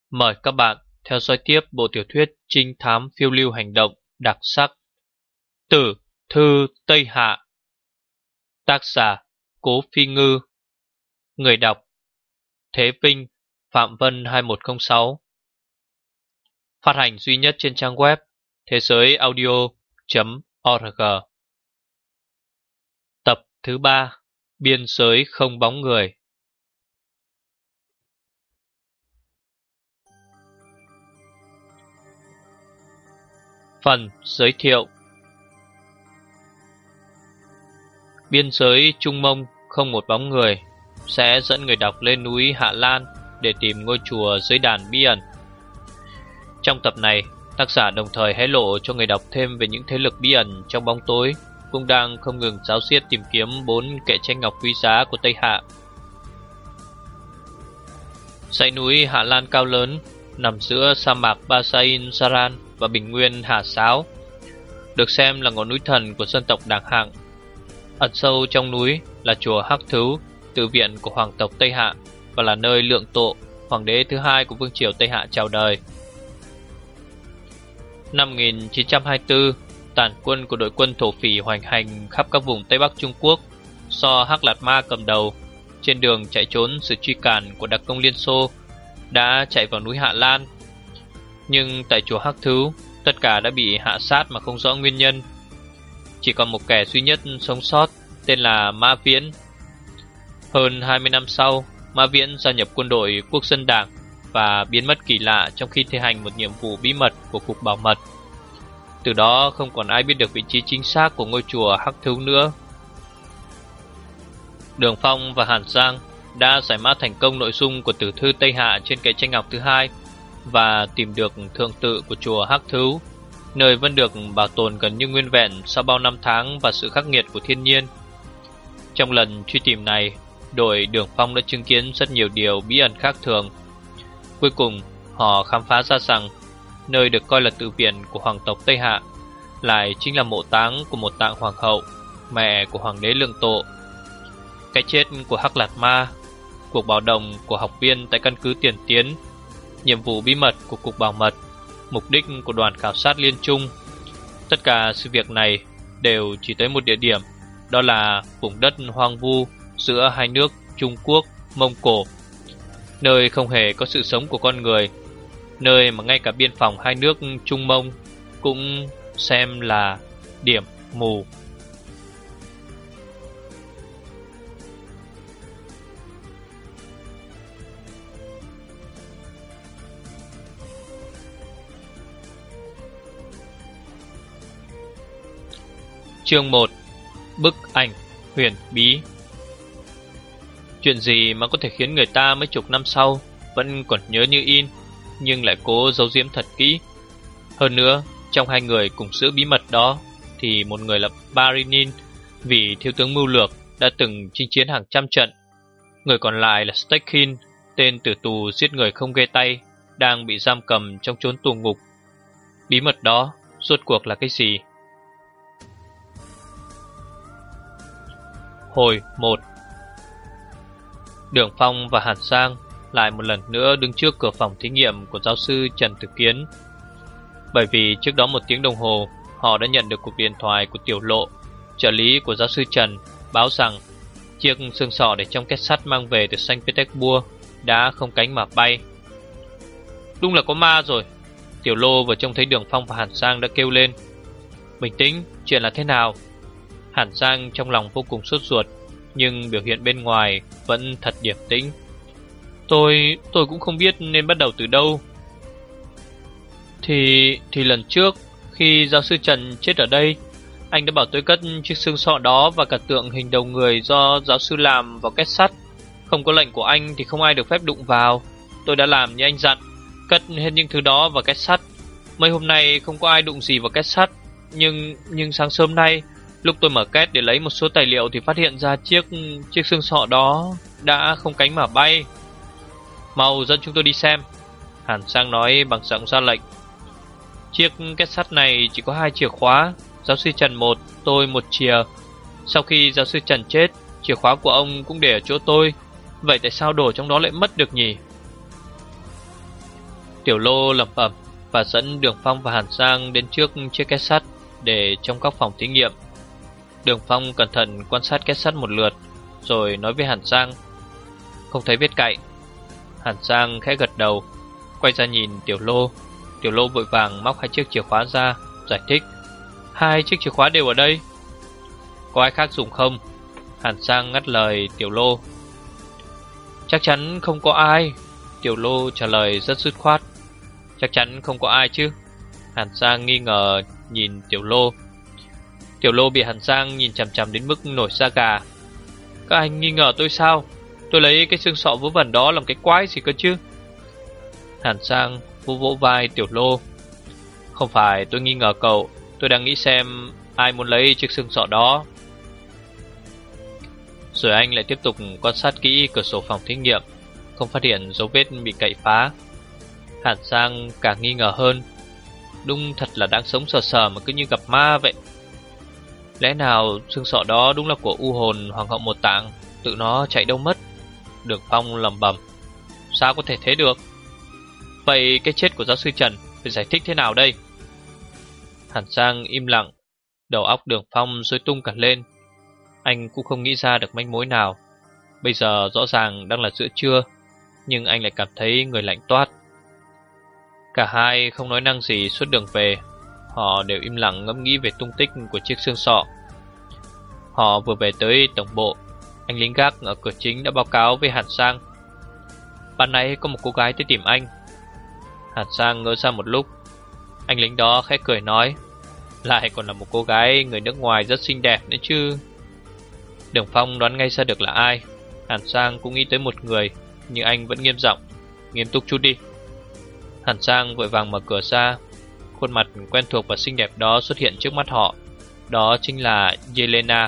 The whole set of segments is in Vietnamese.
Mời các bạn theo dõi tiếp bộ tiểu thuyết trinh thám phiêu lưu hành động đặc sắc Tử Thư Tây Hạ. Tác giả Cố Phi Ngư. Người đọc Thế Vinh, Phạm Vân 2106. Phát hành duy nhất trên trang web thế giới audio.org. Tập thứ 3, Biên giới không bóng người. Phần giới thiệu. Biên giới Trung Mông không một bóng người sẽ dẫn người đọc lên núi Hạ Lan để tìm ngôi chùa dưới đàn bí ẩn. Trong tập này, tác giả đồng thời hé lộ cho người đọc thêm về những thế lực bí ẩn trong bóng tối cũng đang không ngừng ráo riết tìm kiếm 4 kệ tranh ngọc quý giá của Tây Hạ. Dãy núi Hạ Lan cao lớn nằm giữa sa mạc Basain Saran và bình nguyên Hà Sáo, được xem là ngọn núi thần của dân tộc Đảng Hạng. Ẩn sâu trong núi là chùa Hắc Thứu, tự viện của hoàng tộc Tây Hạ và là nơi Lượng Tộ, hoàng đế thứ hai của vương triều Tây Hạ chào đời. Năm 1924, tàn quân của đội quân thổ phỉ hoành hành khắp các vùng Tây Bắc Trung Quốc do Hắc Lạt Ma cầm đầu, trên đường chạy trốn sự truy cản của đặc công Liên Xô, đã chạy vào núi Hạ Lan. Nhưng tại chùa Hắc Thứu, tất cả đã bị hạ sát mà không rõ nguyên nhân. Chỉ còn một kẻ duy nhất sống sót, tên là Ma Viễn. Hơn 20 năm sau, Ma Viễn gia nhập quân đội Quốc dân Đảng và biến mất kỳ lạ trong khi thi hành một nhiệm vụ bí mật của Cục Bảo mật. Từ đó không còn ai biết được vị trí chính xác của ngôi chùa Hắc Thứu nữa. Đường Phong và Hàn Giang đã giải mã thành công nội dung của Tử Thư Tây Hạ trên kệ tranh ngọc thứ hai và tìm được thượng tự của chùa Hắc Thứu, nơi vẫn được bảo tồn gần như nguyên vẹn sau bao năm tháng và sự khắc nghiệt của thiên nhiên. Trong lần truy tìm này, đội Đường Phong đã chứng kiến rất nhiều điều bí ẩn khác thường. Cuối cùng, họ khám phá ra rằng nơi được coi là tự viện của hoàng tộc Tây Hạ lại chính là mộ táng của một tạng hoàng hậu, mẹ của hoàng đế Lượng Tộ. Cái chết của Hắc Lạt Ma, cuộc báo động của học viên tại căn cứ Tiền Tiến, nhiệm vụ bí mật của Cục Bảo mật, mục đích của đoàn khảo sát Liên Trung, tất cả sự việc này đều chỉ tới một địa điểm, đó là vùng đất hoang vu giữa hai nước Trung Quốc, Mông Cổ, nơi không hề có sự sống của con người, nơi mà ngay cả biên phòng hai nước Trung Mông cũng xem là điểm mù. Chương 1. Bức ảnh huyền bí. Chuyện gì mà có thể khiến người ta mấy chục năm sau vẫn còn nhớ như in, nhưng lại cố giấu giếm thật kỹ? Hơn nữa, trong hai người cùng giữ bí mật đó thì một người là Barinin, vị thiếu tướng mưu lược đã từng chinh chiến hàng trăm trận. Người còn lại là Stekhin, tên tử tù giết người không ghê tay, đang bị giam cầm trong chốn tù ngục. Bí mật đó rốt cuộc là cái gì? Hồi 1. Đường Phong và Hàn Giang lại một lần nữa đứng trước cửa phòng thí nghiệm của giáo sư Trần Tử Kiến. Bởi vì trước đó 1 tiếng đồng hồ, họ đã nhận được cuộc điện thoại của Tiểu Lộ, trợ lý của giáo sư Trần, báo rằng chiếc xương sọ để trong két sắt mang về từ Saint Petersburg đã không cánh mà bay. Đúng là có ma rồi. Tiểu Lô vừa trông thấy Đường Phong và Hàn Giang đã kêu lên. Bình tĩnh, chuyện là thế nào? Hàn Giang trong lòng vô cùng sốt ruột, nhưng biểu hiện bên ngoài vẫn thật điềm tĩnh. Tôi cũng không biết nên bắt đầu từ đâu. Thì lần trước khi giáo sư Trần chết ở đây, anh đã bảo tôi cất chiếc xương sọ đó và cả tượng hình đầu người do giáo sư làm vào két sắt. Không có lệnh của anh thì không ai được phép đụng vào. Tôi đã làm như anh dặn, cất hết những thứ đó vào két sắt. Mấy hôm nay không có ai đụng gì vào két sắt, nhưng sáng sớm nay, lúc tôi mở két để lấy một số tài liệu thì phát hiện ra chiếc xương sọ đó đã không cánh mà bay. Mau dẫn chúng tôi đi xem, Hàn Giang nói bằng giọng ra lệnh. Chiếc két sắt này chỉ có 2 chìa khóa, giáo sư Trần 1, tôi 1 chìa. Sau khi giáo sư Trần chết, chìa khóa của ông cũng để ở chỗ tôi. Vậy tại sao đồ trong đó lại mất được nhỉ? Tiểu Lô lẩm bẩm và dẫn Đường Phong và Hàn Giang đến trước chiếc két sắt để trong các phòng thí nghiệm. Đường Phong cẩn thận quan sát két sắt một lượt, rồi nói với Hàn Giang: "Không thấy vết cạy." Hàn Giang khẽ gật đầu, quay ra nhìn Tiểu Lô. Tiểu Lô vội vàng móc 2 chiếc chìa khóa ra, giải thích: "2 chiếc chìa khóa đều ở đây." "Có ai khác dùng không?" Hàn Giang ngắt lời Tiểu Lô. "Chắc chắn không có ai." Tiểu Lô trả lời rất dứt khoát. "Chắc chắn không có ai chứ?" Hàn Giang nghi ngờ nhìn Tiểu Lô. Tiểu Lô bị Hàn Giang nhìn chằm chằm đến mức nổi da gà. "Các anh nghi ngờ tôi sao? Tôi lấy cái xương sọ vớ vẩn đó làm cái quái gì cơ chứ?" Hàn Giang vỗ vỗ vai Tiểu Lô. "Không phải tôi nghi ngờ cậu, tôi đang nghĩ xem ai muốn lấy chiếc xương sọ đó." Rồi anh lại tiếp tục quan sát kỹ cửa sổ phòng thí nghiệm, không phát hiện dấu vết bị cậy phá. Hàn Giang càng nghi ngờ hơn. Đúng thật là đang sống sờ sờ mà cứ như gặp ma vậy. Lẽ nào xương sọ đó đúng là của u hồn Hoàng hậu Một Tạng, tự nó chạy đâu mất? Đường Phong lẩm bẩm. Sao có thể thế được? Vậy cái chết của giáo sư Trần phải giải thích thế nào đây? Hàn Giang im lặng. Đầu óc Đường Phong rối tung cả lên. Anh cũng không nghĩ ra được manh mối nào. Bây giờ rõ ràng đang là giữa trưa, nhưng anh lại cảm thấy người lạnh toát. Cả hai không nói năng gì suốt đường về. Họ đều im lặng ngẫm nghĩ về tung tích của chiếc xương sọ. Họ vừa về tới tổng bộ, anh lính gác ở cửa chính đã báo cáo với Hàn Giang: "Ban nãy có một cô gái tới tìm anh." Hàn Giang ngỡ ra một lúc. Anh lính đó khẽ cười nói: "Lại còn là một cô gái người nước ngoài rất xinh đẹp nữa chứ." Đường Phong đoán ngay ra được là ai. Hàn Giang cũng nghĩ tới một người, nhưng anh vẫn nghiêm giọng: "Nghiêm túc chút đi." Hàn Giang vội vàng mở cửa ra. Khuôn mặt quen thuộc và xinh đẹp đó xuất hiện trước mắt họ. Đó chính là Yelena.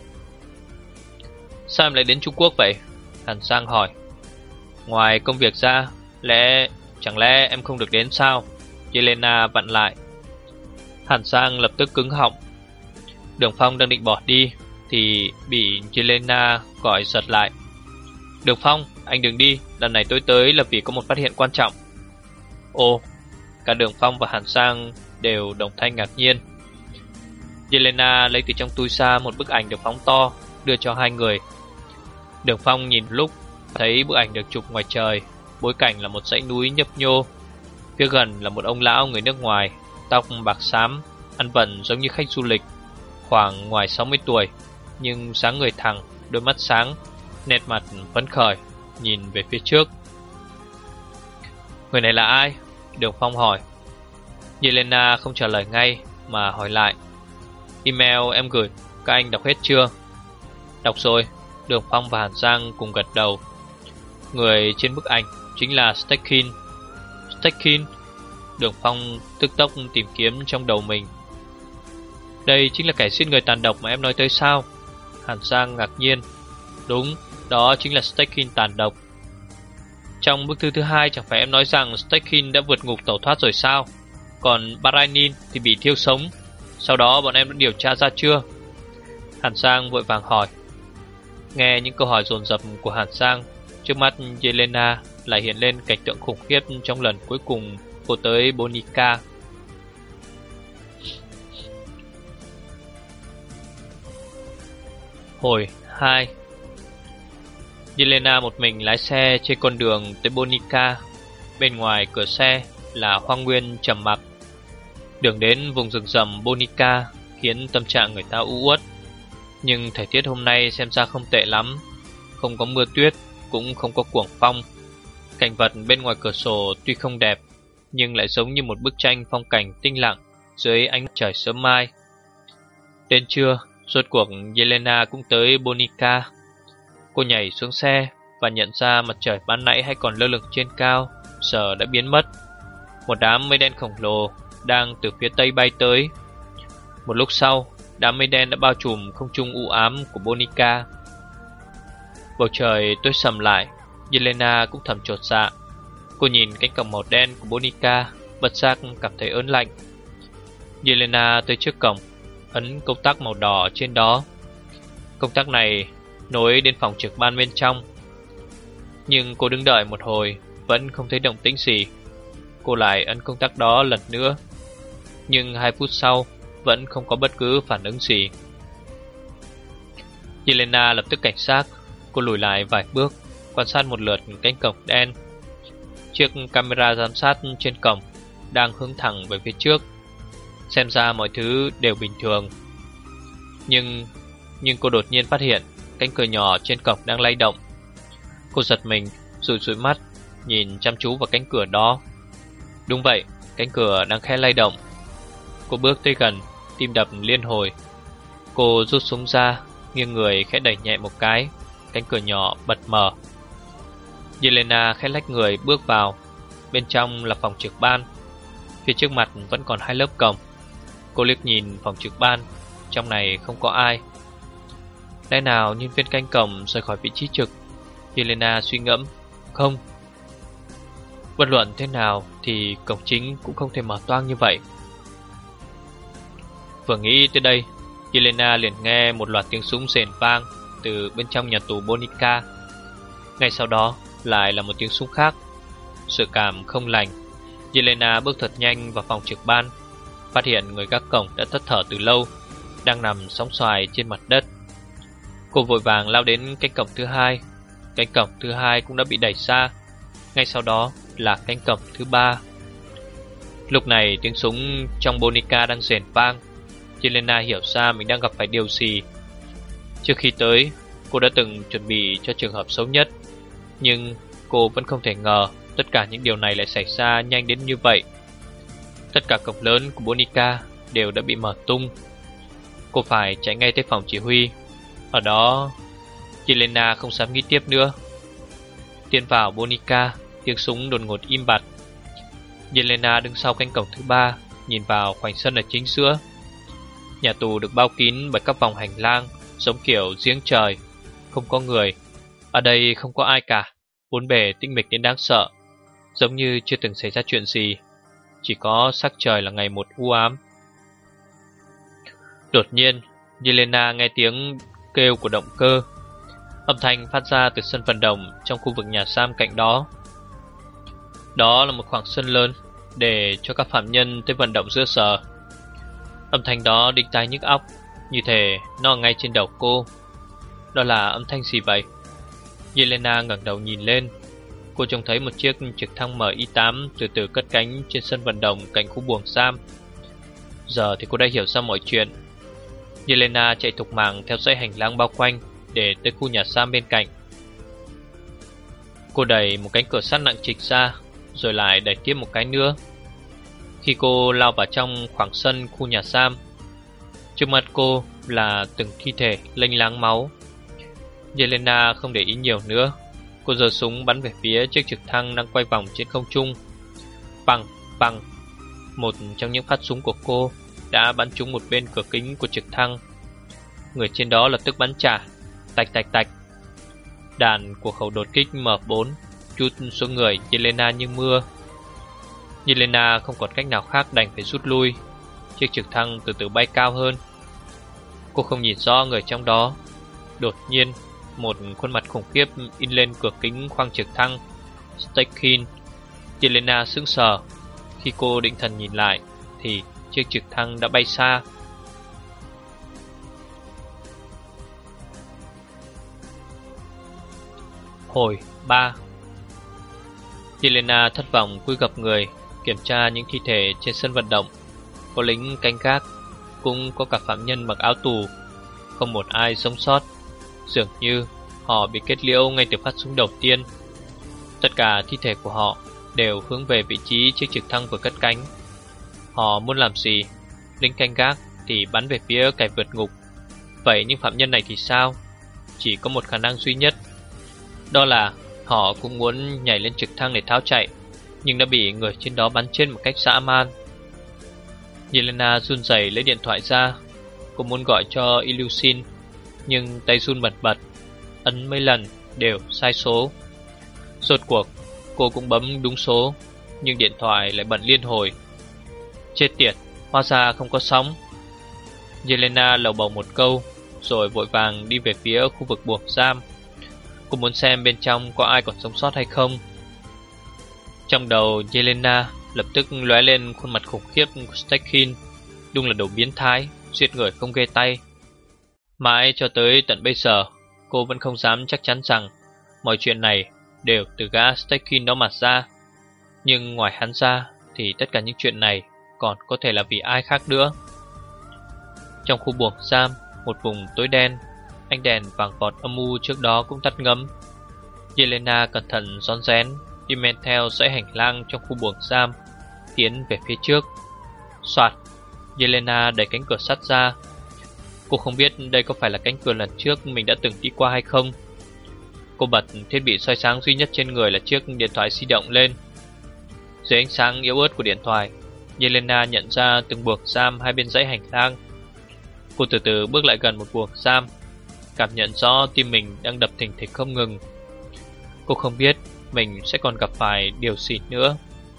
"Sao em lại đến Trung Quốc vậy?" Hàn Giang hỏi. "Ngoài công việc ra, chẳng lẽ em không được đến sao?" Yelena vặn lại. Hàn Giang lập tức cứng họng. Đường Phong đang định bỏ đi thì bị Yelena gọi giật lại. "Đường Phong, anh đừng đi, lần này tôi tới là vì có một phát hiện quan trọng." "Ồ." Cả Đường Phong và Hàn Giang đều đồng thanh ngạc nhiên. Yelena lấy từ trong túi ra một bức ảnh được phóng to, đưa cho hai người. Đường Phong nhìn lúc, thấy bức ảnh được chụp ngoài trời. Bối cảnh là một dãy núi nhấp nhô. Phía gần là một ông lão người nước ngoài, tóc bạc xám, ăn vận giống như khách du lịch, khoảng ngoài 60 tuổi, nhưng dáng người thẳng, đôi mắt sáng, nét mặt phấn khởi, nhìn về phía trước. "Người này là ai?" Đường Phong hỏi. Yelena không trả lời ngay mà hỏi lại: "Email em gửi, các anh đọc hết chưa?" "Đọc rồi." Đường Phong và Hàn Giang cùng gật đầu. Người trên bức ảnh chính là Steckin. Steckin? Đường Phong tức tốc tìm kiếm trong đầu mình. "Đây chính là kẻ giết người tàn độc mà em nói tới sao?" Hàn Giang ngạc nhiên. "Đúng, đó chính là Steckin tàn độc. Trong bức thư thứ 2 chẳng phải em nói rằng Steckin đã vượt ngục tẩu thoát rồi sao? Còn Baranin thì bị thiêu sống. Sau đó bọn em đã điều tra ra chưa?" Hàn Giang vội vàng hỏi. Nghe những câu hỏi dồn dập của Hàn Giang, trước mắt Yelena lại hiện lên cảnh tượng khủng khiếp trong lần cuối cùng cô tới Bonica. Hồi 2. Yelena một mình lái xe trên con đường tới Bonica. Bên ngoài cửa xe là hoang nguyên trầm mặc. Đường đến vùng rừng rậm Bonica khiến tâm trạng người ta u uất. Nhưng thời tiết hôm nay xem ra không tệ lắm. Không có mưa tuyết, cũng không có cuồng phong. Cảnh vật bên ngoài cửa sổ tuy không đẹp, nhưng lại giống như một bức tranh phong cảnh tĩnh lặng dưới ánh trời sớm mai. Đến trưa, rốt cuộc Yelena cũng tới Bonica. Cô nhảy xuống xe và nhận ra mặt trời ban nãy hay còn lơ lửng trên cao giờ đã biến mất. Một đám mây đen khổng lồ đang từ phía tây bay tới. Một lúc sau, đám mây đen đã bao trùm không trung u ám của Bonica. Bầu trời tối sầm lại. Yelena cũng thầm chột dạ. Cô nhìn cánh cổng màu đen của Bonica, bất giác cảm thấy ớn lạnh. Yelena tới trước cổng, ấn công tắc màu đỏ trên đó. Công tắc này nối đến phòng trực ban bên trong. Nhưng cô đứng đợi một hồi vẫn không thấy động tĩnh gì. Cô lại ấn công tắc đó lần nữa, nhưng 2 phút sau vẫn không có bất cứ phản ứng gì. Yelena lập tức cảnh giác. Cô lùi lại vài bước, quan sát một lượt cánh cổng đen. Chiếc camera giám sát trên cổng đang hướng thẳng về phía trước. Xem ra mọi thứ đều bình thường. Nhưng cô đột nhiên phát hiện cánh cửa nhỏ trên cổng đang lay động. Cô giật mình, rủi rủi mắt, nhìn chăm chú vào cánh cửa đó. Đúng vậy, cánh cửa đang khẽ lay động. Cô bước tới gần, tim đập liên hồi. Cô rút súng ra, nghiêng người khẽ đẩy nhẹ một cái, cánh cửa nhỏ bật mở. Yelena khẽ lách người bước vào. Bên trong là phòng trực ban. Phía trước mặt vẫn còn 2 lớp cổng. Cô liếc nhìn phòng trực ban, trong này không có ai. Lẽ nào nhân viên canh cổng rời khỏi vị trí trực? Yelena suy ngẫm. Không, bất luận thế nào thì cổng chính cũng không thể mở toang như vậy. Vừa nghĩ tới đây, Yelena liền nghe một loạt tiếng súng rền vang từ bên trong nhà tù Bonica. Ngay sau đó lại là một tiếng súng khác. Sự cảm không lành. Yelena bước thật nhanh vào phòng trực ban, phát hiện người gác cổng đã tắt thở từ lâu, đang nằm sóng xoài trên mặt đất. Cô vội vàng lao đến cánh cổng thứ hai. Cánh cổng thứ hai cũng đã bị đẩy ra. Ngay sau đó là cánh cổng thứ 3. Lúc này tiếng súng trong Bonica đang rền vang. Yelena hiểu ra mình đang gặp phải điều gì. Trước khi tới, cô đã từng chuẩn bị cho trường hợp xấu nhất, nhưng cô vẫn không thể ngờ tất cả những điều này lại xảy ra nhanh đến như vậy. Tất cả cổng lớn của Bonica đều đã bị mở tung. Cô phải chạy ngay tới phòng chỉ huy. Ở đó, Yelena không dám nghĩ tiếp nữa. Tiến vào Bonica, tiếng súng đột ngột im bặt. Yelena đứng sau cánh cổng thứ 3, nhìn vào khoảnh sân ở chính giữa. Nhà tù được bao kín bởi các vòng hành lang, giống kiểu giếng trời, không có người. Ở đây không có ai cả, bốn bề tĩnh mịch đến đáng sợ, giống như chưa từng xảy ra chuyện gì. Chỉ có sắc trời là ngày một u ám. Đột nhiên, Yelena nghe tiếng kêu của động cơ. Âm thanh phát ra từ sân vận động trong khu vực nhà giam cạnh đó. Đó là một khoảng sân lớn để cho các phạm nhân tới vận động giữa giờ. Âm thanh đó đinh tai nhức óc, như thể nó ngay trên đầu cô. Đó là âm thanh gì vậy? Yelena ngẩng đầu nhìn lên. Cô trông thấy một chiếc trực thăng Mi-8 từ từ cất cánh trên sân vận động cạnh khu buồng giam. Giờ thì cô đã hiểu ra mọi chuyện. Yelena chạy thục mạng theo dãy hành lang bao quanh để tới khu nhà giam bên cạnh. Cô đẩy một cánh cửa sắt nặng trịch ra, rồi lại đẩy tiếp một cái nữa. Khi cô lao vào trong khoảng sân khu nhà giam, trước mặt cô là từng thi thể lênh láng máu. Yelena không để ý nhiều nữa. Cô giơ súng bắn về phía chiếc trực thăng đang quay vòng trên không trung. Bằng, bằng. Một trong những phát súng của cô đã bắn trúng một bên cửa kính của trực thăng. Người trên đó lập tức bắn trả. Tạch tạch tạch. Đạn của khẩu đột kích M4 trút xuống người Yelena như mưa. Yelena không còn cách nào khác đành phải rút lui. Chiếc trực thăng từ từ bay cao hơn. Cô không nhìn rõ người trong đó. Đột nhiên, một khuôn mặt khủng khiếp in lên cửa kính khoang trực thăng. Stakin. Yelena sững sờ. Khi cô định thần nhìn lại thì chiếc trực thăng đã bay xa. Hồi 3. Yelena thất vọng cúi gập người kiểm tra những thi thể trên sân vận động. Có lính canh gác, cũng có cả phạm nhân mặc áo tù. Không một ai sống sót. Dường như họ bị kết liễu ngay từ phát súng đầu tiên. Tất cả thi thể của họ đều hướng về vị trí chiếc trực thăng vừa cất cánh. Họ muốn làm gì? Lính canh gác thì bắn về phía kẻ vượt ngục. Vậy những phạm nhân này thì sao? Chỉ có một khả năng duy nhất, đó là họ cũng muốn nhảy lên trực thăng để tháo chạy, nhưng đã bị người trên đó bắn chết một cách dã man. Yelena run rẩy lấy điện thoại ra. Cô muốn gọi cho Ilyushin, nhưng tay run bật bật, ấn mấy lần đều sai số. Rốt cuộc cô cũng bấm đúng số, nhưng điện thoại lại bật liên hồi. Chết tiệt, hóa ra không có sóng. Yelena lầu bầu một câu, rồi vội vàng đi về phía khu vực buồng giam. Cô muốn xem bên trong có ai còn sống sót hay không. Trong đầu Yelena lập tức lóe lên khuôn mặt khủng khiếp của Stekhin. Đúng là đồ biến thái, giết người không ghê tay. Mãi cho tới tận bây giờ, cô vẫn không dám chắc chắn rằng mọi chuyện này đều từ gã Stekhin đó mà ra. Nhưng ngoài hắn ra thì tất cả những chuyện này còn có thể là vì ai khác nữa. Trong khu buồng giam, một vùng tối đen, ánh đèn vàng vọt âm u trước đó cũng tắt ngấm. Yelena cẩn thận rón rén đi men theo dãy hành lang trong khu buồng giam, tiến về phía trước. Soạt, Yelena đẩy cánh cửa sắt ra. Cô không biết đây có phải là cánh cửa lần trước mình đã từng đi qua hay không. Cô bật thiết bị soi sáng duy nhất trên người là chiếc điện thoại di động lên. Dưới ánh sáng yếu ớt của điện thoại, Yelena nhận ra từng buồng giam hai bên dãy hành lang. Cô từ từ bước lại gần một buồng giam, cảm nhận rõ tim mình đang đập thình thịch không ngừng. Cô không biết mình sẽ còn gặp phải điều gì nữa.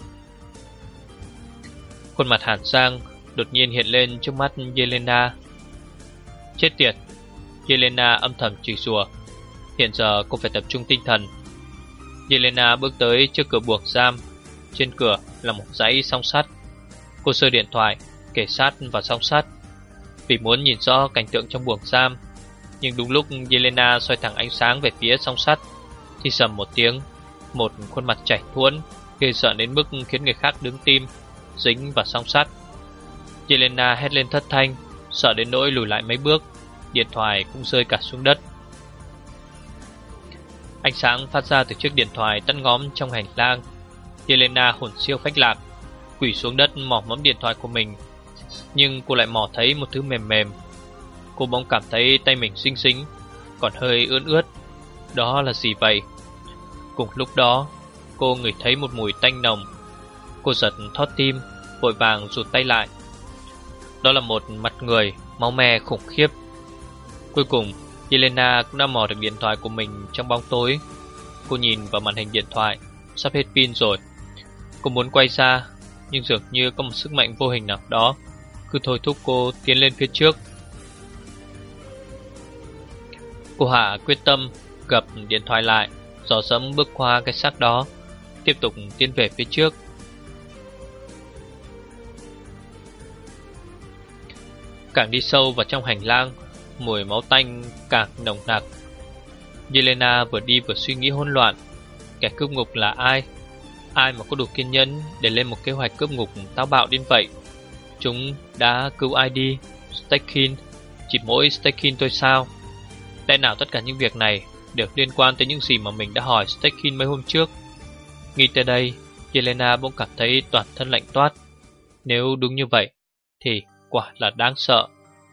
Khuôn mặt Hàn Giang đột nhiên hiện lên trước mắt Yelena. Chết tiệt! Yelena âm thầm chửi rủa. Hiện giờ cô phải tập trung tinh thần. Yelena bước tới trước cửa buồng giam. Trên cửa là một dãy song sắt. Cô giơ điện thoại kề sát vào song sắt vì muốn nhìn rõ cảnh tượng trong buồng giam. Nhưng đúng lúc Yelena xoay thẳng ánh sáng về phía song sắt thì sầm một tiếng, một khuôn mặt chảy thuẫn ghê sợ đến mức khiến người khác đứng tim, dính vào song sắt. Yelena hét lên thất thanh, sợ đến nỗi lùi lại mấy bước, điện thoại cũng rơi cả xuống đất. Ánh sáng phát ra từ chiếc điện thoại tắt ngóm trong hành lang. Yelena hồn siêu phách lạc, quỳ xuống đất mò mẫm điện thoại của mình. Nhưng cô lại mò thấy một thứ mềm mềm. Cô bỗng cảm thấy tay mình dính dính, còn hơi ướt ướt. Đó là gì vậy? Cùng lúc đó, cô ngửi thấy một mùi tanh nồng. Cô giật thót tim, vội vàng rụt tay lại. Đó là một mặt người máu me khủng khiếp. Cuối cùng, Yelena cũng đã mò được điện thoại của mình trong bóng tối. Cô nhìn vào màn hình điện thoại, sắp hết pin rồi. Cô muốn quay ra, nhưng dường như có một sức mạnh vô hình nào đó cứ thôi thúc cô tiến lên phía trước. Cô hạ quyết tâm gập điện thoại lại, dò dẫm bước qua cái xác đó, tiếp tục tiến về phía trước. Càng đi sâu vào trong hành lang, mùi máu tanh càng nồng nặc. Yelena vừa đi vừa suy nghĩ hỗn loạn. Kẻ cướp ngục là ai? Ai mà có đủ kiên nhẫn để lên một kế hoạch cướp ngục táo bạo đến vậy? Chúng đã cứu ai đi? Stekhin? Chỉ mỗi Stekhin thôi sao? Lẽ nào tất cả những việc này đều liên quan tới những gì mà mình đã hỏi Stekhin mấy hôm trước? Nghĩ tới đây, Yelena bỗng cảm thấy toàn thân lạnh toát. Nếu đúng như vậy thì quả là đáng sợ.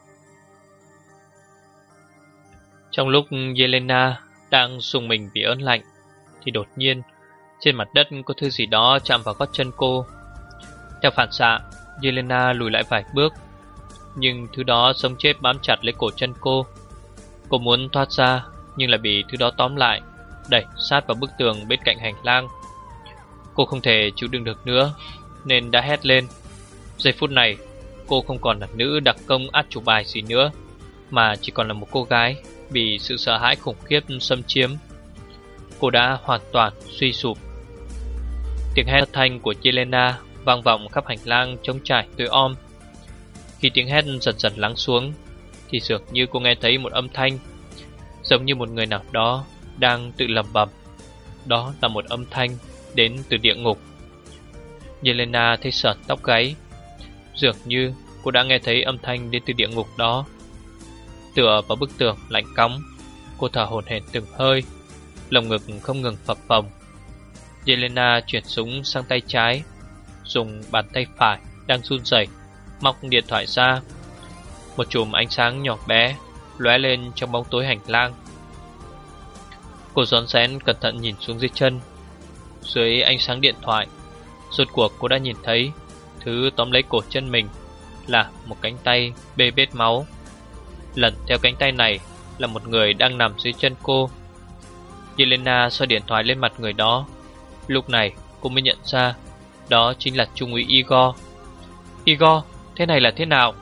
Trong lúc Yelena đang rùng mình vì ớn lạnh thì đột nhiên trên mặt đất có thứ gì đó chạm vào gót chân cô. Theo phản xạ, Yelena lùi lại vài bước, nhưng thứ đó sống chết bám chặt lấy cổ chân cô. Cô muốn thoát ra nhưng lại bị thứ đó tóm lại, đẩy sát vào bức tường bên cạnh hành lang. Cô không thể chịu đựng được nữa nên đã hét lên. Giây phút này, cô không còn là nữ đặc công át chủ bài gì nữa, mà chỉ còn là một cô gái bị sự sợ hãi khủng khiếp xâm chiếm. Cô đã hoàn toàn suy sụp. Tiếng hét thất thanh của Yelena vang vọng khắp hành lang trống trải tối om. Khi tiếng hét dần dần lắng xuống thì dường như cô nghe thấy một âm thanh, giống như một người nào đó đang tự lẩm bẩm. Đó là một âm thanh đến từ địa ngục. Yelena thấy sởn tóc gáy. Dường như cô đã nghe thấy âm thanh đến từ địa ngục đó. Tựa vào bức tường lạnh cóng, cô thở hổn hển từng hơi, lồng ngực không ngừng phập phồng. Yelena chuyển súng sang tay trái, dùng bàn tay phải đang run rẩy móc điện thoại ra. Một chùm ánh sáng nhỏ bé lóe lên trong bóng tối hành lang. Cô rón rén cẩn thận nhìn xuống dưới chân. Dưới ánh sáng điện thoại, rốt cuộc cô đã nhìn thấy thứ tóm lấy cổ chân mình là một cánh tay bê bết máu. Lần theo cánh tay này là một người đang nằm dưới chân cô. Yelena xoay điện thoại lên mặt người đó. Lúc này cô mới nhận ra đó chính là Trung úy Igor. Igor, thế này là thế nào?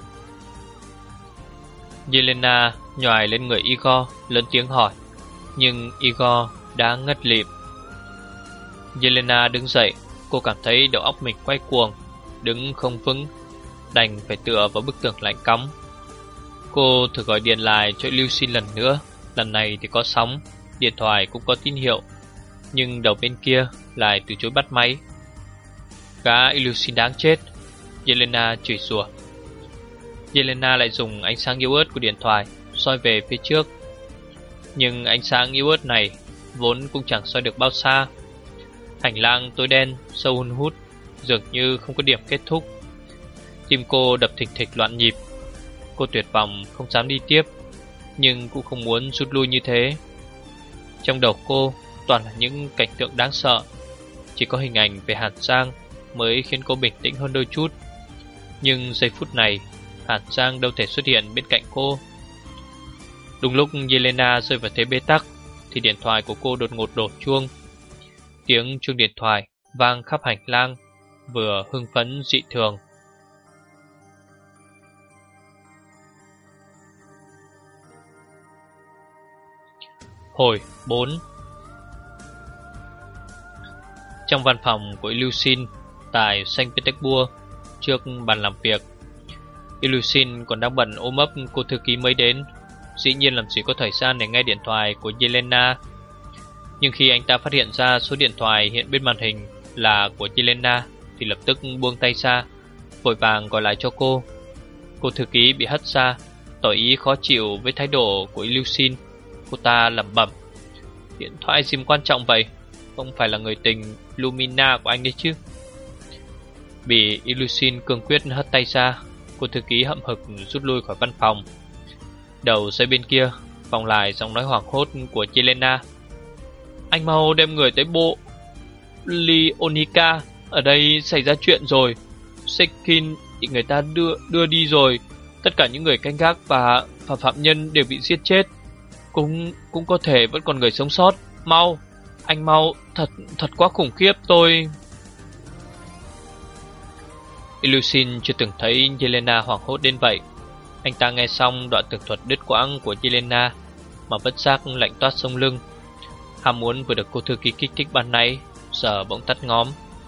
Yelena nhoài lên người Igor, lớn tiếng hỏi. Nhưng Igor đã ngất lịm. Yelena đứng dậy, Cô cảm thấy đầu óc mình quay cuồng, đứng không vững, đành phải tựa vào bức tường lạnh cóng. Cô thử gọi điện lại cho Lucy lần nữa. Lần này thì có sóng, điện thoại cũng có tín hiệu, nhưng đầu bên kia lại từ chối bắt máy. Gã Lucy đáng chết, Yelena chửi rủa. Yelena lại dùng ánh sáng yếu ớt của điện thoại soi về phía trước. Nhưng ánh sáng yếu ớt này vốn cũng chẳng soi được bao xa. Hành lang tối đen, sâu hun hút, dường như không có điểm kết thúc. Tim cô đập thình thịch loạn nhịp. Cô tuyệt vọng không dám đi tiếp, nhưng cũng không muốn rút lui như thế. Trong đầu cô toàn là những cảnh tượng đáng sợ. Chỉ có hình ảnh về Hàn Giang mới khiến cô bình tĩnh hơn đôi chút. Nhưng giây phút này, Hàn Giang đâu thể xuất hiện bên cạnh cô. Đúng lúc Yelena rơi vào thế bế tắc thì điện thoại của cô đột ngột đổ chuông. Tiếng chuông điện thoại vang khắp hành lang, vừa hưng phấn dị thường. Hồi 4. Trong văn phòng của Ilyushin tại Saint Petersburg, trước bàn làm việc, Ilyushin còn đang bận ôm ấp cô thư ký mới đến. Dĩ nhiên làm gì có thời gian để nghe điện thoại của Yelena. Nhưng khi anh ta phát hiện ra số điện thoại hiện bên màn hình là của Yelena thì lập tức buông tay ra, vội vàng gọi lại cho cô. Cô thư ký bị hất ra, tỏ ý khó chịu với thái độ của Ilyushin. Cô ta lẩm bẩm: điện thoại gì quan trọng vậy? Không phải là người tình Lumina của anh đấy chứ? Bị Ilyushin cương quyết hất tay ra, cô thư ký hậm hực rút lui khỏi văn phòng. Đầu dây bên kia vọng lại giọng nói hoảng hốt của Yelena: anh mau đem người tới bộ Leonica, ở đây xảy ra chuyện rồi. Sekin bị người ta đưa đi rồi. Tất cả những người canh gác và phạm nhân đều bị giết chết. Cũng có thể vẫn còn người sống sót. Mau, anh mau, thật quá khủng khiếp. Tôi Ilyushin chưa từng thấy Yelena hoảng hốt đến vậy. Anh ta nghe xong đoạn tường thuật đứt quãng của Yelena mà bất giác lạnh toát sống lưng. Ham muốn vừa được cô thư ký kích thích ban nãy giờ bỗng tắt ngóm.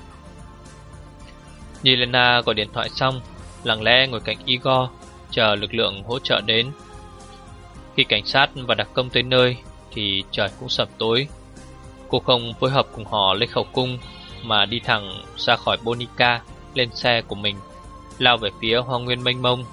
Yelena gọi điện thoại xong, lặng lẽ ngồi cạnh Igor chờ lực lượng hỗ trợ đến. Khi cảnh sát và đặc công tới nơi thì trời cũng sập tối. Cô không phối hợp cùng họ lấy khẩu cung mà đi thẳng ra khỏi Bonica, lên xe của mình, lao về phía hoang nguyên mênh mông.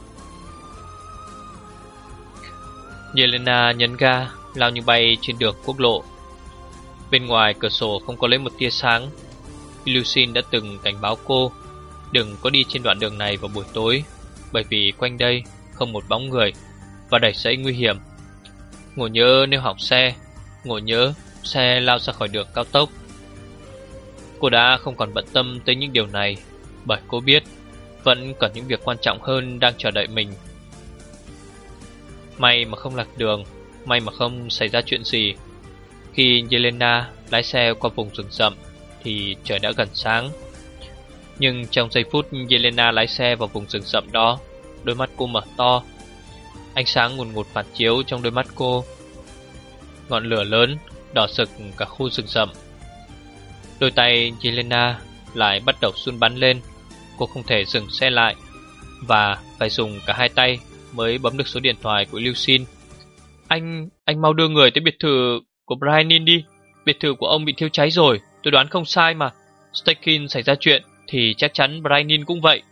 Yelena nhấn ga, lao như bay trên đường quốc lộ. Bên ngoài cửa sổ không có lấy một tia sáng. Ilyushin đã từng cảnh báo cô đừng có đi trên đoạn đường này vào buổi tối, bởi vì quanh đây không một bóng người và đầy rẫy nguy hiểm. Ngộ nhỡ nếu hỏng xe, ngộ nhỡ xe lao ra khỏi đường cao tốc. Cô đã không còn bận tâm tới những điều này, bởi cô biết vẫn còn những việc quan trọng hơn đang chờ đợi mình. May mà không lạc đường, may mà không xảy ra chuyện gì. Khi Yelena lái xe qua vùng rừng rậm thì trời đã gần sáng. Nhưng trong giây phút Yelena lái xe vào vùng rừng rậm đó, đôi mắt cô mở to. Ánh sáng ngùn ngụt phản chiếu trong đôi mắt cô. Ngọn lửa lớn đỏ sực cả khu rừng rậm. Đôi tay Yelena lại bắt đầu run bắn lên. Cô không thể dừng xe lại và phải dùng cả hai tay mới bấm được số điện thoại của Ilyushin. Anh mau đưa người tới biệt thự của Brianin đi. Biệt thự của ông bị thiêu cháy rồi. Tôi đoán không sai mà. Stekin xảy ra chuyện thì chắc chắn Brianin cũng vậy.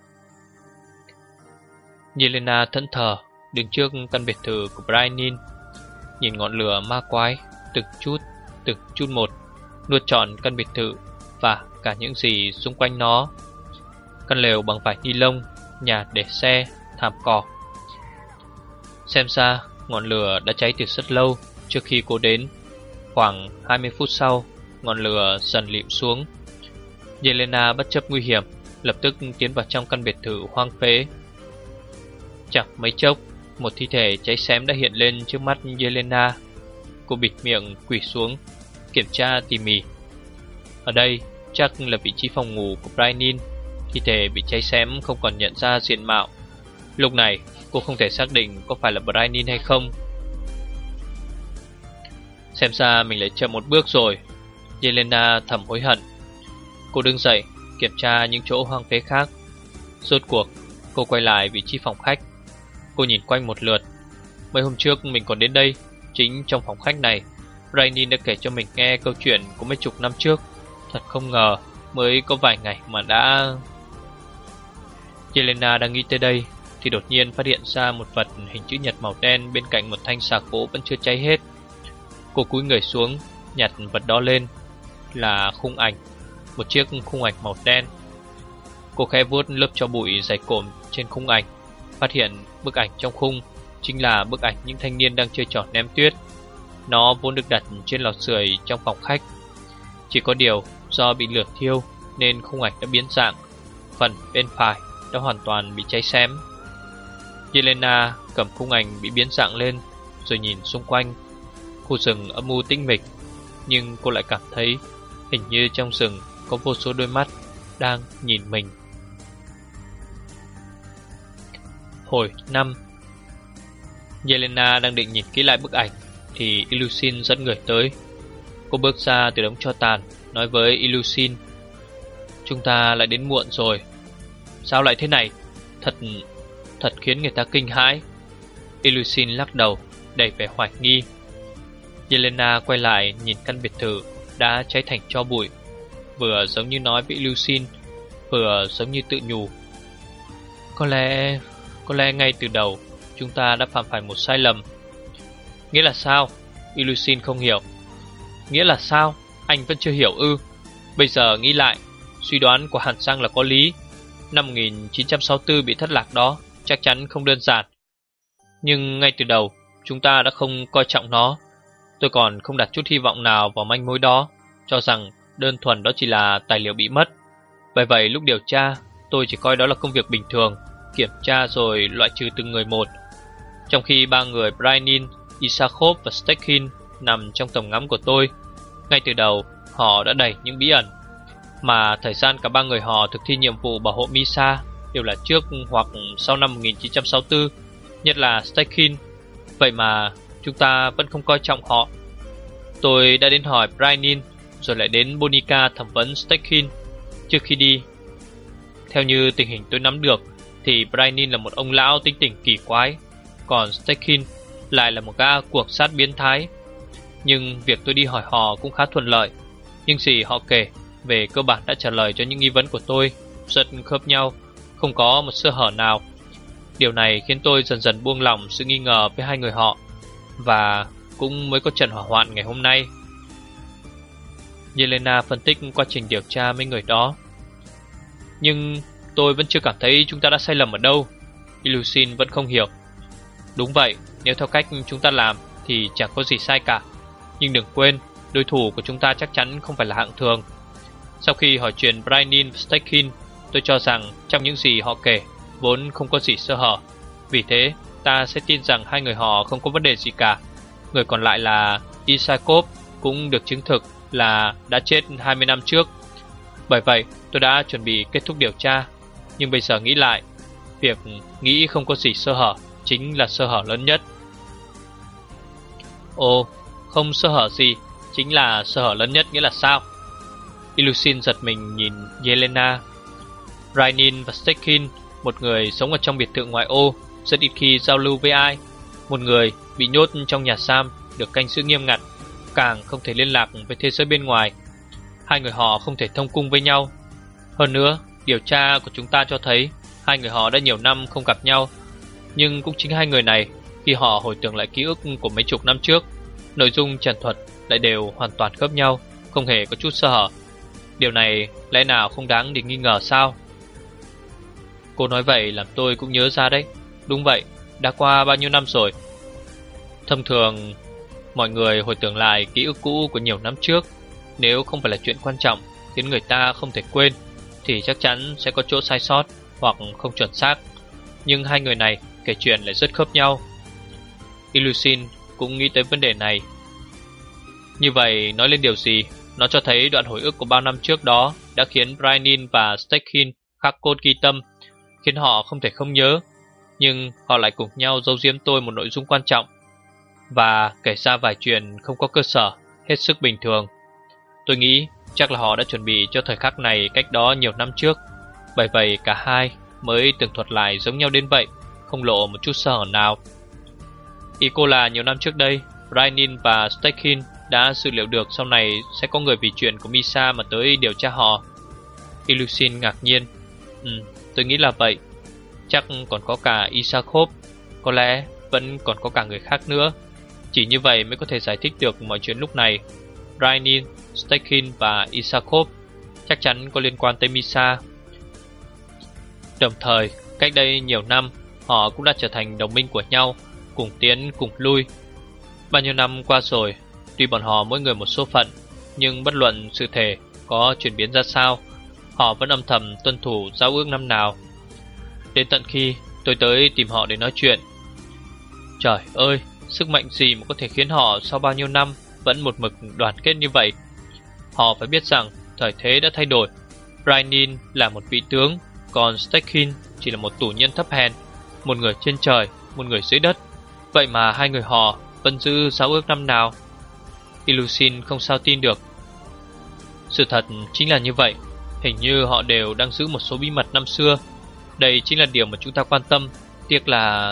Yelena thẫn thờ đứng trước căn biệt thự của Brianin, nhìn ngọn lửa ma quái từng chút một nuốt trọn căn biệt thự và cả những gì xung quanh nó. Căn lều bằng vải ni lông, nhà để xe, thảm cỏ. Xem ra ngọn lửa đã cháy từ rất lâu trước khi cô đến. Khoảng 20 phút sau, ngọn lửa dần lịm xuống. Yelena bất chấp nguy hiểm, lập tức tiến vào trong căn biệt thự hoang phế. Chẳng mấy chốc, một thi thể cháy xém đã hiện lên trước mắt Yelena. Cô bịt miệng quỳ xuống, kiểm tra tỉ mỉ. Ở đây chắc là vị trí phòng ngủ của Brianin. Thi thể bị cháy xém không còn nhận ra diện mạo. Lúc này cô không thể xác định có phải là Brianin hay không. Xem ra mình lại chậm một bước rồi, Yelena thầm hối hận. Cô đứng dậy, kiểm tra những chỗ hoang phế khác. Rốt cuộc, cô quay lại vị trí phòng khách. Cô nhìn quanh một lượt. Mấy hôm trước mình còn đến đây. Chính trong phòng khách này, Rainin đã kể cho mình nghe câu chuyện của mấy chục năm trước. Thật không ngờ, mới có vài ngày mà đã... Yelena đang nghĩ tới đây thì đột nhiên phát hiện ra một vật hình chữ nhật màu đen bên cạnh một thanh xà gỗ vẫn chưa cháy hết. Cô cúi người xuống, nhặt vật đó lên. Là khung ảnh, một chiếc khung ảnh màu đen. Cô khẽ vuốt lớp tro bụi dày cộm trên khung ảnh, phát hiện bức ảnh trong khung chính là bức ảnh những thanh niên đang chơi trò ném tuyết. Nó vốn được đặt trên lò sưởi trong phòng khách. Chỉ có điều do bị lửa thiêu nên khung ảnh đã biến dạng. Phần bên phải đã hoàn toàn bị cháy xém. Yelena cầm khung ảnh bị biến dạng lên, rồi nhìn xung quanh. Khu rừng âm u tĩnh mịch, nhưng cô lại cảm thấy hình như trong rừng có vô số đôi mắt đang nhìn mình. Hồi 5. Yelena đang định nhìn kỹ lại bức ảnh thì Ilusin dẫn người tới. Cô bước ra từ đống tro tàn, nói với Ilusin: "Chúng ta lại đến muộn rồi." "Sao lại thế này? Thật khiến người ta kinh hãi." Ilusin lắc đầu, đầy vẻ hoài nghi. Yelena quay lại nhìn căn biệt thự đã cháy thành tro bụi, vừa giống như nói với Ilusin, vừa giống như tự nhủ: Có lẽ ngay từ đầu chúng ta đã phạm phải một sai lầm." "Nghĩa là sao?" Ilusin không hiểu. "Nghĩa là sao? Anh vẫn chưa hiểu ư?" Bây giờ nghĩ lại, suy đoán của Hàn Sang là có lý. Năm 1964 bị thất lạc đó chắc chắn không đơn giản. Nhưng ngay từ đầu chúng ta đã không coi trọng nó. Tôi còn không đặt chút hy vọng nào vào manh mối đó, cho rằng đơn thuần đó chỉ là tài liệu bị mất. Bởi vậy lúc điều tra, tôi chỉ coi đó là công việc bình thường, kiểm tra rồi loại trừ từng người một. Trong khi ba người Brainin, Isakov và Stekhin nằm trong tầm ngắm của tôi, ngay từ đầu họ đã đẩy những bí ẩn. Mà thời gian cả ba người họ thực thi nhiệm vụ bảo hộ Misa đều là trước hoặc sau năm 1964, nhất là Stekhin. Vậy mà chúng ta vẫn không coi trọng họ. Tôi đã đến hỏi Brainin, rồi lại đến Bonica thẩm vấn Stekhin trước khi đi. Theo như tình hình tôi nắm được thì Brainin là một ông lão tính tình kỳ quái, còn Stekhin lại là một gã cuồng sát biến thái. Nhưng việc tôi đi hỏi họ cũng khá thuận lợi. Những gì họ kể về cơ bản đã trả lời cho những nghi vấn của tôi, rất khớp nhau, không có một sơ hở nào. Điều này khiến tôi dần dần buông lỏng sự nghi ngờ với hai người họ, và cũng mới có trận hỏa hoạn ngày hôm nay. Yelena phân tích quá trình điều tra mấy người đó. Nhưng tôi vẫn chưa cảm thấy chúng ta đã sai lầm ở đâu. Ilusin vẫn không hiểu. Đúng vậy, nếu theo cách chúng ta làm thì chẳng có gì sai cả. Nhưng đừng quên, đối thủ của chúng ta chắc chắn không phải là hạng thường. Sau khi hỏi chuyện Brainin và Stekhin, tôi cho rằng trong những gì họ kể vốn không có gì sơ hở. Vì thế ta sẽ tin rằng hai người họ không có vấn đề gì cả. Người còn lại là Isakov cũng được chứng thực là đã chết 20 năm trước. Bởi vậy tôi đã chuẩn bị kết thúc điều tra. Nhưng bây giờ nghĩ lại, việc nghĩ không có gì sơ hở chính là sơ hở lớn nhất. Ồ, không sơ hở gì chính là sơ hở lớn nhất nghĩa là sao? Ilusin giật mình nhìn Yelena. Brainin và Stekhin, một người sống ở trong biệt thự ngoại ô, rất ít khi giao lưu với ai. Một người bị nhốt trong nhà giam, được canh giữ nghiêm ngặt, càng không thể liên lạc với thế giới bên ngoài. Hai người họ không thể thông cung với nhau. Hơn nữa, điều tra của chúng ta cho thấy hai người họ đã nhiều năm không gặp nhau. Nhưng cũng chính hai người này, khi họ hồi tưởng lại ký ức của mấy chục năm trước, nội dung trần thuật lại đều hoàn toàn khớp nhau, không hề có chút sơ hở. Điều này lẽ nào không đáng để nghi ngờ sao? Cô nói vậy làm tôi cũng nhớ ra đấy. Đúng vậy, đã qua bao nhiêu năm rồi. Thông thường mọi người hồi tưởng lại ký ức cũ của nhiều năm trước, nếu không phải là chuyện quan trọng khiến người ta không thể quên, thì chắc chắn sẽ có chỗ sai sót hoặc không chuẩn xác. Nhưng hai người này kể chuyện lại rất khớp nhau. Ilusin cũng nghĩ tới vấn đề này. Như vậy nói lên điều gì? Nó cho thấy đoạn hồi ức của bao năm trước đó đã khiến Brainin và Stekhin khắc cốt ghi tâm, khiến họ không thể không nhớ. Nhưng họ lại cùng nhau giấu giếm tôi một nội dung quan trọng, và kể ra vài chuyện không có cơ sở, hết sức bình thường. Tôi nghĩ Chắc là họ đã chuẩn bị cho thời khắc này cách đó nhiều năm trước. Bởi vậy cả hai mới tường thuật lại giống nhau đến vậy, không lộ một chút sơ hở nào. Ý cô là nhiều năm trước đây, Rainin và Stekhin đã dự liệu được sau này sẽ có người vì chuyện của Misa mà tới điều tra họ. Ilyushin ngạc nhiên. Tôi nghĩ là vậy. Chắc còn có cả Isakov. Có lẽ vẫn còn có cả người khác nữa. Chỉ như vậy mới có thể giải thích được mọi chuyện lúc này. Rainin, Stekhin và Isakov chắc chắn có liên quan tới Misa. Đồng thời, cách đây nhiều năm, họ cũng đã trở thành đồng minh của nhau, cùng tiến cùng lui. Bao nhiêu năm qua rồi, tuy bọn họ mỗi người một số phận, nhưng bất luận sự thể có chuyển biến ra sao, họ vẫn âm thầm tuân thủ giao ước năm nào. Đến tận khi tôi tới tìm họ để nói chuyện. Trời ơi, sức mạnh gì mà có thể khiến họ sau bao nhiêu năm vẫn một mực đoàn kết như vậy? Họ phải biết rằng thời thế đã thay đổi. Rainin là một vị tướng, còn Stekhin chỉ là một tù nhân thấp hèn, một người trên trời, một người dưới đất. Vậy mà hai người họ vẫn giữ giao ước năm nào? Ilyushin không sao tin được. Sự thật chính là như vậy. Hình như họ đều đang giữ một số bí mật năm xưa. Đây chính là điều mà chúng ta quan tâm. Tiếc là...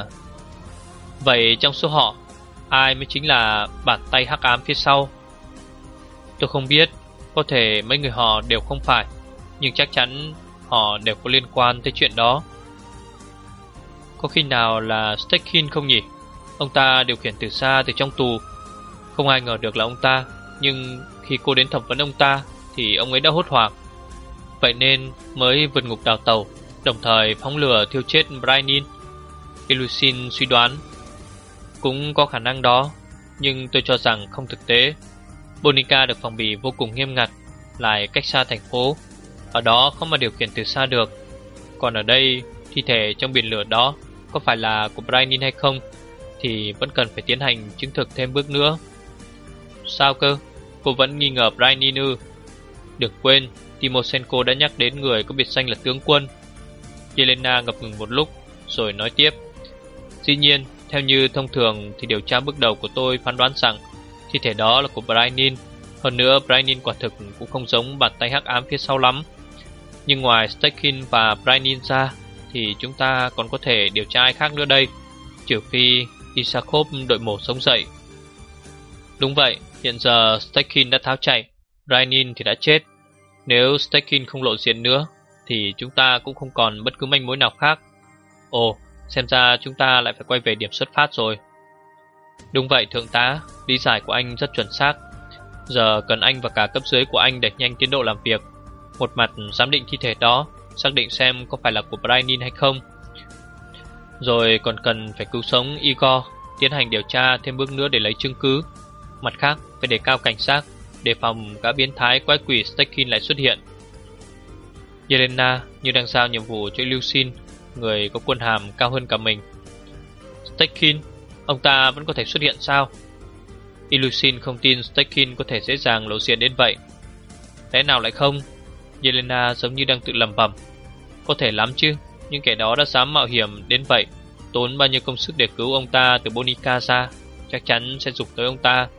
Vậy trong số họ, ai mới chính là bàn tay hắc ám phía sau? Tôi không biết. Có thể mấy người họ đều không phải, nhưng chắc chắn họ đều có liên quan tới chuyện đó. Có khi nào là Stekhin không nhỉ? Ông ta điều khiển từ xa từ trong tù. Không ai ngờ được là ông ta. Nhưng khi cô đến thẩm vấn ông ta thì ông ấy đã hốt hoảng. Vậy nên mới vượt ngục đào tàu, đồng thời phóng lửa thiêu chết Rainin. Ilyushin suy đoán. Cũng có khả năng đó, nhưng tôi cho rằng không thực tế. Bonica được phòng bị vô cùng nghiêm ngặt, lại cách xa thành phố. Ở đó không mà điều khiển từ xa được. Còn ở đây, thi thể trong biển lửa đó có phải là của Rainin hay không thì vẫn cần phải tiến hành chứng thực thêm bước nữa. Sao cơ? Cô vẫn nghi ngờ Rainin ư? Đừng quên, Timoshenko đã nhắc đến người có biệt danh là tướng quân. Yelena ngập ngừng một lúc rồi nói tiếp. Dĩ nhiên, theo như thông thường thì điều tra bước đầu của tôi phán đoán rằng thi thể đó là của Rainin. Hơn nữa, Rainin quả thực cũng không giống bàn tay hắc ám phía sau lắm. Nhưng ngoài Stekhin và Rainin ra thì chúng ta còn có thể điều tra ai khác nữa đây, trừ phi Isakov đội mổ sống dậy. Đúng vậy, hiện giờ Stekhin đã tháo chạy, Rainin thì đã chết. Nếu Stekhin không lộ diện nữa thì chúng ta cũng không còn bất cứ manh mối nào khác. Ồ, xem ra chúng ta lại phải quay về điểm xuất phát rồi. Đúng vậy thượng tá, lý giải của anh rất chuẩn xác. Giờ cần anh và cả cấp dưới của anh đẩy nhanh tiến độ làm việc. Một mặt giám định thi thể đó, xác định xem có phải là của Rainin hay không. Rồi còn cần phải cứu sống Igor, tiến hành điều tra thêm bước nữa để lấy chứng cứ. Mặt khác phải đề cao cảnh giác, đề phòng các biến thái quái quỷ Stekhin lại xuất hiện. Yelena như đang giao nhiệm vụ cho Ilyushin, người có quân hàm cao hơn cả mình. Stekhin, ông ta vẫn có thể xuất hiện sao? Ilyushin không tin Stekhin có thể dễ dàng lộ diện đến vậy. Lẽ nào lại không? Yelena giống như đang tự lẩm bẩm. Có thể lắm chứ, những kẻ đó đã dám mạo hiểm đến vậy, tốn bao nhiêu công sức để cứu ông ta từ Bonica ra, chắc chắn sẽ giục tới ông ta.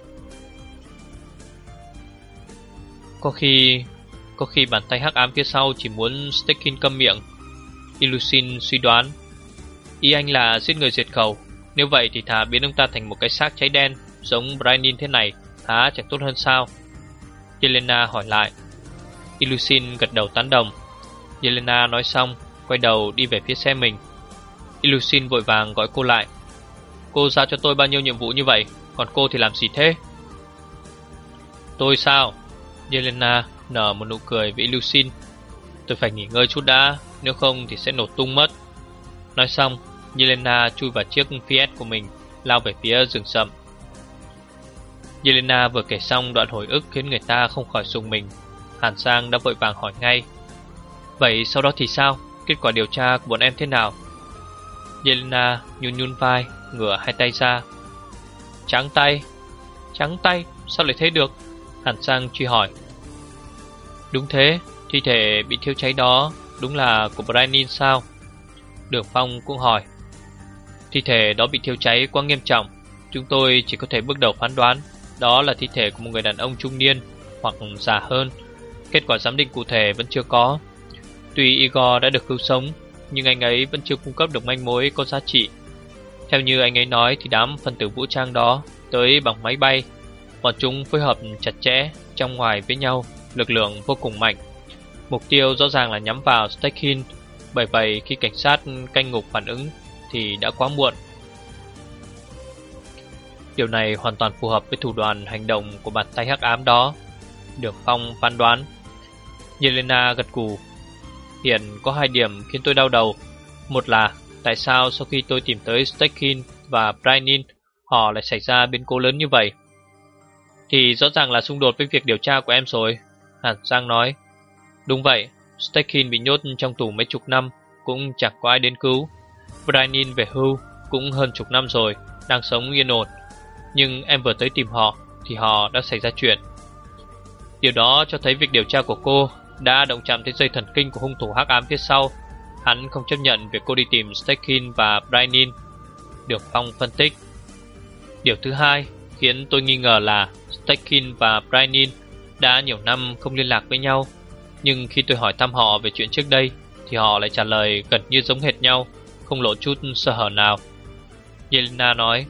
Có khi bàn tay hắc ám phía sau chỉ muốn Stekhin câm miệng. Ilyushin suy đoán. Ý anh là giết người diệt khẩu. Nếu vậy thì thà biến ông ta thành một cái xác cháy đen giống Rainin thế này, há chẳng tốt hơn sao? Yelena hỏi lại. Ilyushin gật đầu tán đồng. Yelena nói xong, quay đầu đi về phía xe mình. Ilyushin vội vàng gọi cô lại. Cô giao cho tôi bao nhiêu nhiệm vụ như vậy, còn cô thì làm gì thế? Tôi sao? Yelena nở một nụ cười với Ilyushin. Tôi phải nghỉ ngơi chút đã, nếu không thì sẽ nổ tung mất. Nói xong, Yelena chui vào chiếc Fiat của mình, lao về phía rừng sậm. Yelena vừa kể xong đoạn hồi ức khiến người ta không khỏi rùng mình. Hàn Sang đã vội vàng hỏi ngay. Vậy sau đó thì sao? Kết quả điều tra của bọn em thế nào? Yelena nhún nhún vai, ngửa hai tay ra. Trắng tay? Trắng tay? Sao lại thế được? Hàn Sang truy hỏi. Đúng thế, thi thể bị thiêu cháy đó đúng là của Rainin sao? Đường Phong cũng hỏi. Thi thể đó bị thiêu cháy quá nghiêm trọng, chúng tôi chỉ có thể bước đầu phán đoán đó là thi thể của một người đàn ông trung niên hoặc già hơn. Kết quả giám định cụ thể vẫn chưa có. Tuy Igor đã được cứu sống, nhưng anh ấy vẫn chưa cung cấp được manh mối có giá trị. Theo như anh ấy nói thì đám phần tử vũ trang đó tới bằng máy bay. Bọn chúng phối hợp chặt chẽ trong ngoài với nhau, lực lượng vô cùng mạnh. Mục tiêu rõ ràng là nhắm vào Stekhin. Bởi vậy khi cảnh sát canh ngục phản ứng thì đã quá muộn. Điều này hoàn toàn phù hợp với thủ đoạn hành động của bàn tay hắc ám đó, Đường Phong phán đoán. Yelena gật gù. Hiện có 2 điểm khiến tôi đau đầu. Một là tại sao sau khi tôi tìm tới Stekhin và Brainin, họ lại xảy ra biến cố lớn như vậy? Thì rõ ràng là xung đột với việc điều tra của em rồi, Hàn Giang nói. Đúng vậy, Stekhin bị nhốt trong tù mấy chục năm, cũng chẳng có ai đến cứu. Brainin về hưu cũng hơn chục năm rồi, đang sống yên ổn. Nhưng em vừa tới tìm họ thì họ đã xảy ra chuyện. Điều đó cho thấy việc điều tra của cô đã động chạm tới dây thần kinh của hung thủ hắc ám phía sau. Hắn không chấp nhận việc cô đi tìm Stekhin và Brainin, Đường Phong phân tích. Điều thứ hai khiến tôi nghi ngờ là Stekhin và Brainin đã nhiều năm không liên lạc với nhau. Nhưng khi tôi hỏi thăm họ về chuyện trước đây thì họ lại trả lời gần như giống hệt nhau, không lộ chút sơ hở nào. Yelena nói.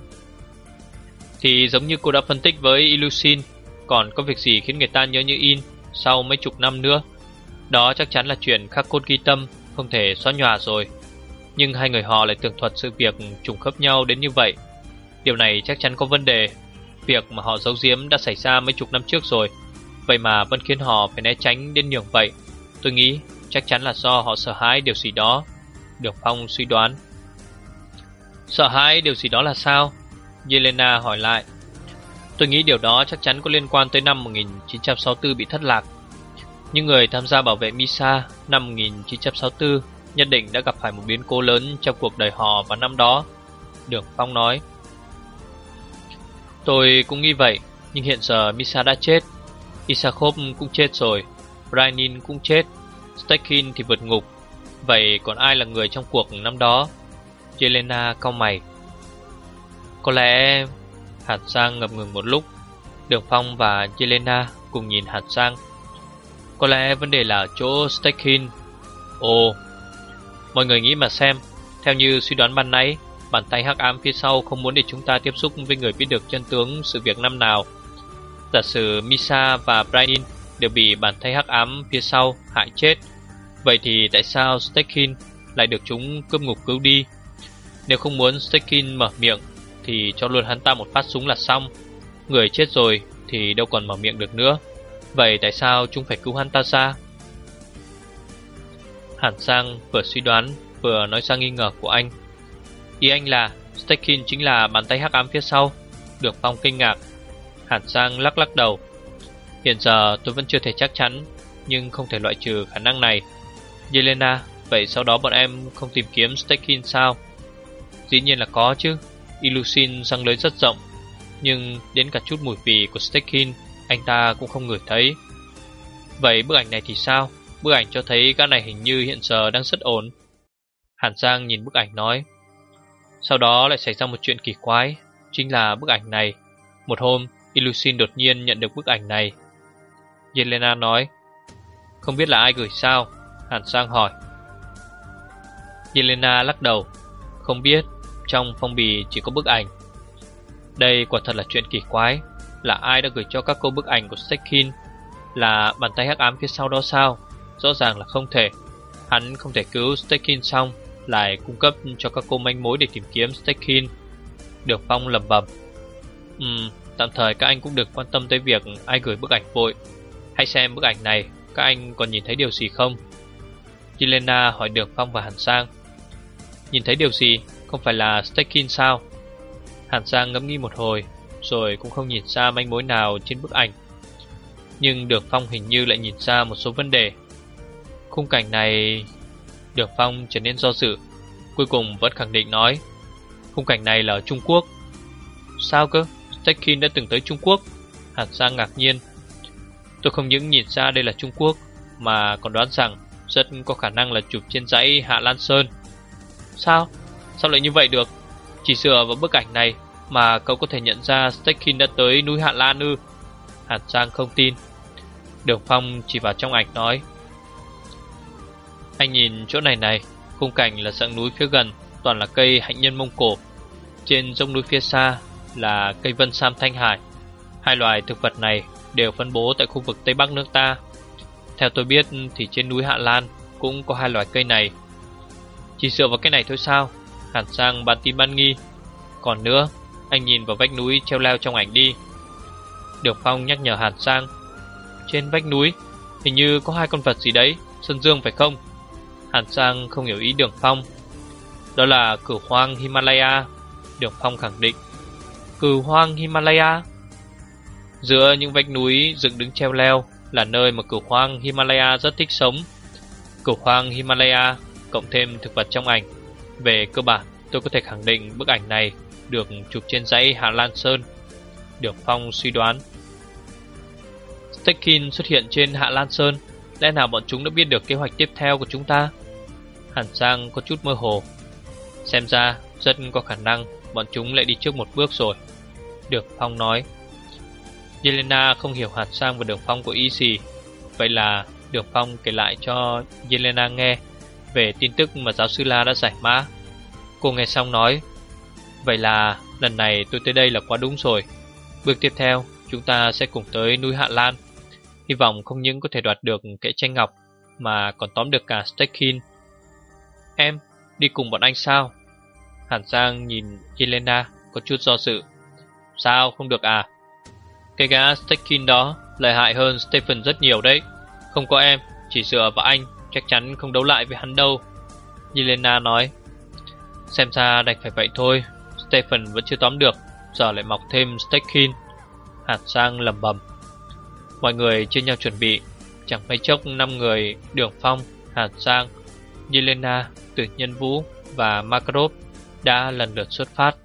Thì giống như cô đã phân tích với Ilusin, còn có việc gì khiến người ta nhớ như in sau mấy chục năm nữa? Đó chắc chắn là chuyện khắc cốt ghi tâm, không thể xóa nhòa rồi. Nhưng hai người họ lại tường thuật sự việc trùng khớp nhau đến như vậy. Điều này chắc chắn có vấn đề. Việc mà họ giấu giếm đã xảy ra mấy chục năm trước rồi, vậy mà vẫn khiến họ phải né tránh đến nhường vậy. Tôi nghĩ chắc chắn là do họ sợ hãi điều gì đó, Đường Phong suy đoán. Sợ hãi điều gì đó là sao? Yelena hỏi lại. Tôi nghĩ điều đó chắc chắn có liên quan tới năm 1964 bị thất lạc. Những người tham gia bảo vệ Misa năm 1964 nhất định đã gặp phải một biến cố lớn trong cuộc đời họ vào năm đó, Đường Phong nói. Tôi cũng nghĩ vậy, nhưng hiện giờ Misa đã chết, Isakov cũng chết rồi, Brainin cũng chết, Stekhin thì vượt ngục. Vậy còn ai là người trong cuộc năm đó? Yelena cau mày. Có lẽ... Hàn Giang ngập ngừng một lúc. Đường Phong và Yelena cùng nhìn Hàn Giang. Có lẽ vấn đề là ở chỗ Stekhin. Ồ, mọi người nghĩ mà xem. Theo như suy đoán ban nãy, bàn tay hắc ám phía sau không muốn để chúng ta tiếp xúc với người biết được chân tướng sự việc năm nào. Giả sử Misa và Brainin đều bị bàn tay hắc ám phía sau hại chết, vậy thì tại sao Stekhin lại được chúng cướp ngục cứu đi? Nếu không muốn Stekhin mở miệng thì cho luôn hắn ta một phát súng là xong. Người chết rồi thì đâu còn mở miệng được nữa. Vậy tại sao chúng phải cứu hắn ta ra? Hàn Giang vừa suy đoán vừa nói ra nghi ngờ của anh. Ý anh là Stekhin chính là bàn tay hắc ám phía sau? Đường Phong kinh ngạc. Hàn Giang lắc lắc đầu. Hiện giờ tôi vẫn chưa thể chắc chắn, nhưng không thể loại trừ khả năng này. Yelena, vậy sau đó bọn em không tìm kiếm Stekhin sao? Dĩ nhiên là có chứ. Ilusin răng lưới rất rộng, nhưng đến cả chút mùi vị của Stekhin anh ta cũng không ngửi thấy. Vậy bức ảnh này thì sao? Bức ảnh cho thấy gã này hình như hiện giờ đang rất ổn. Hàn Giang nhìn bức ảnh nói. Sau đó lại xảy ra một chuyện kỳ quái, chính là bức ảnh này. Một hôm, Ilusin đột nhiên nhận được bức ảnh này. Yelena nói. Không biết là ai gửi sao? Hàn Giang hỏi. Yelena lắc đầu. Không biết, trong phong bì chỉ có bức ảnh. Đây quả thật là chuyện kỳ quái. Là ai đã gửi cho các cô bức ảnh của Stekhin? Là bàn tay hắc ám phía sau đó sao? Rõ ràng là không thể. Hắn không thể cứu Stekhin xong lại cung cấp cho các cô manh mối để tìm kiếm Stekhin. Đường Phong lẩm bẩm. Tạm thời các anh cũng đừng quan tâm tới việc ai gửi bức ảnh vội. Hãy xem bức ảnh này, các anh còn nhìn thấy điều gì không? Yelena hỏi Đường Phong và Hàn Giang. Nhìn thấy điều gì? Không phải là Stekhin sao? Hàn Giang ngẫm nghĩ một hồi, rồi cũng không nhìn ra manh mối nào trên bức ảnh. Nhưng Đường Phong hình như lại nhìn ra một số vấn đề. Khung cảnh này... Đường Phong trở nên do dự, cuối cùng vẫn khẳng định nói. Khung cảnh này là ở Trung Quốc. Sao cơ? Stekhin đã từng tới Trung Quốc? Hàn Giang ngạc nhiên. Tôi không những nhìn ra đây là Trung Quốc, mà còn đoán rằng rất có khả năng là chụp trên dãy Hạ Lan Sơn. Sao? Sao lại như vậy được? Chỉ dựa vào bức ảnh này mà cậu có thể nhận ra Stekhin đã tới núi Hạ Lan ư? Hàn Giang không tin. Đường Phong chỉ vào trong ảnh nói: Anh nhìn chỗ này này, khung cảnh là dãy núi phía gần toàn là cây hạnh nhân Mông Cổ. Trên dốc núi phía xa là cây vân sam Thanh Hải. Hai loài thực vật này đều phân bố tại khu vực Tây Bắc nước ta. Theo tôi biết thì trên núi Hạ Lan cũng có hai loài cây này. Chỉ dựa vào cái này thôi sao? Hàn Sang ban tin ban nghi. Còn nữa, anh nhìn vào vách núi treo leo trong ảnh đi. Đường Phong nhắc nhở Hàn Sang: Trên vách núi hình như có hai con vật gì đấy, sơn dương phải không? Hàn Sang không hiểu ý Đường Phong. Đó là cửu hoang Himalaya. Đường Phong khẳng định. Cửu hoang Himalaya? Giữa những vách núi dựng đứng treo leo là nơi mà cửu hoang Himalaya rất thích sống. Cửu hoang Himalaya cộng thêm thực vật trong ảnh, về cơ bản tôi có thể khẳng định bức ảnh này được chụp trên dãy Hạ Lan Sơn. Đường Phong suy đoán. Stekhin xuất hiện trên Hạ Lan Sơn, lẽ nào bọn chúng đã biết được kế hoạch tiếp theo của chúng ta? Hàn Sang có chút mơ hồ. Xem ra rất có khả năng bọn chúng lại đi trước một bước rồi, Đường Phong nói. Yelena không hiểu Hàn Sang và Đường Phong có ý gì. Vậy là Đường Phong kể lại cho Yelena nghe về tin tức mà giáo sư La đã giải mã. Cô nghe xong nói: Vậy là lần này tôi tới đây là quá đúng rồi. Bước tiếp theo chúng ta sẽ cùng tới núi Hạ Lan. Hy vọng không những có thể đoạt được kệ tranh ngọc mà còn tóm được cả Stekhin. Em đi cùng bọn anh sao? Hàn Sang nhìn Yelena có chút do dự. Sao không được à? Cái gã Stekhin đó lợi hại hơn Stephen rất nhiều đấy. Không có em, chỉ dựa vào anh chắc chắn không đấu lại với hắn đâu, Yelena nói. Xem ra đành phải vậy thôi. Stephen vẫn chưa tóm được, giờ lại mọc thêm Stekhin, Hàn Sang lẩm bẩm. Mọi người chia nhau chuẩn bị. Chẳng mấy chốc 5 người Đường Phong, Hàn Sang, Yelena, Tử Nhân Vũ và Makarov đã lần lượt xuất phát.